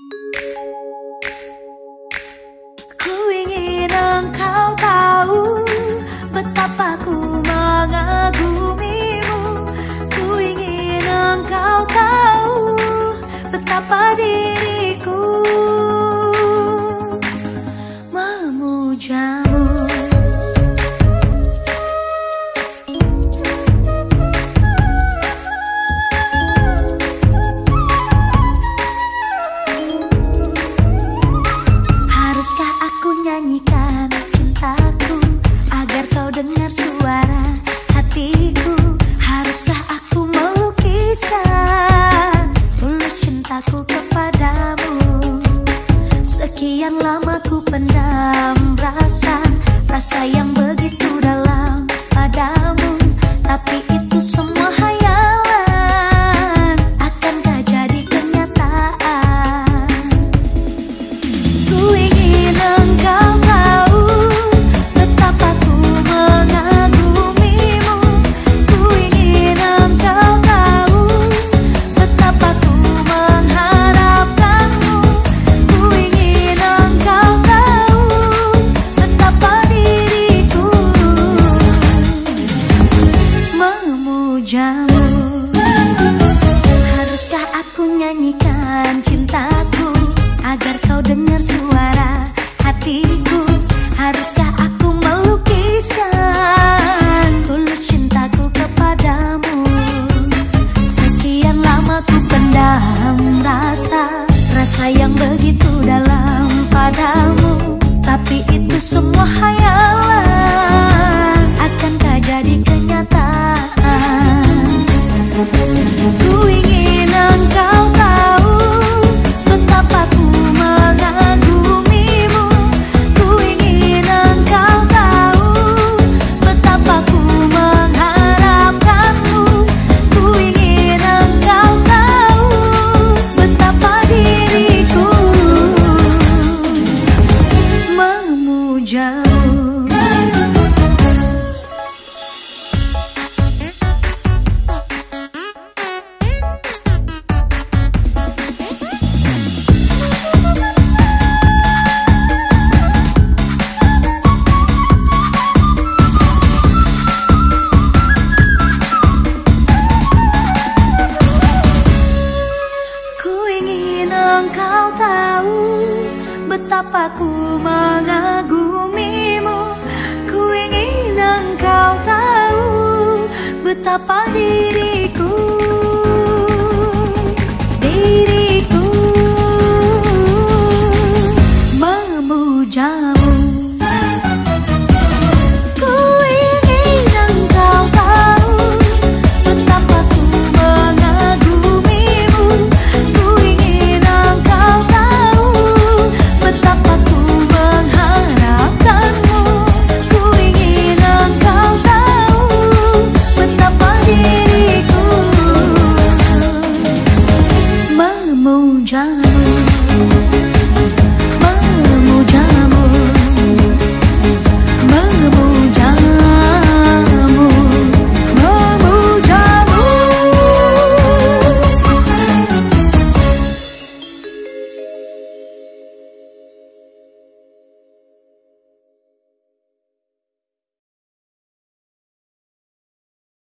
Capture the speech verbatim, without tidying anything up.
Ku ingin engkau tahu betapa ku mengagumimu. Ku ingin engkau tahu betapa diriku memujamu. Haruskah aku nyanyikan cintaku agar kau dengar suara hatiku? Haruskah aku melukiskan tulus cintaku kepadamu? Sekian lama ku pendam rasa, rasa yang begitu dalam padamu. Tapi itu semua hayalan, akankah jadi kenyataan? Ku ingin engkau tahu betapa ku mengagumimu. Ku ingin engkau tahu betapa ku mengharapkanmu. Ku ingin engkau tahu betapa diriku memujamu. Haruskah aku nyanyikan cintaku agar kau dengar suara hatiku? Haruskah aku melukiskan tulus cintaku kepadamu? Sekian lama ku pendam rasa, rasa yang begitu dalam padamu. Tapi itu semua hayalan, akankah jadi kenyataan? Ku ingin engkau tahu betapa ku mengagumimu. Ku ingin engkau tahu betapa ku mengharapkanmu. Ku ingin engkau tahu betapa diriku memujamu. Engkau tahu betapa ku mengagumimu. Ku ingin engkau tahu betapa diriku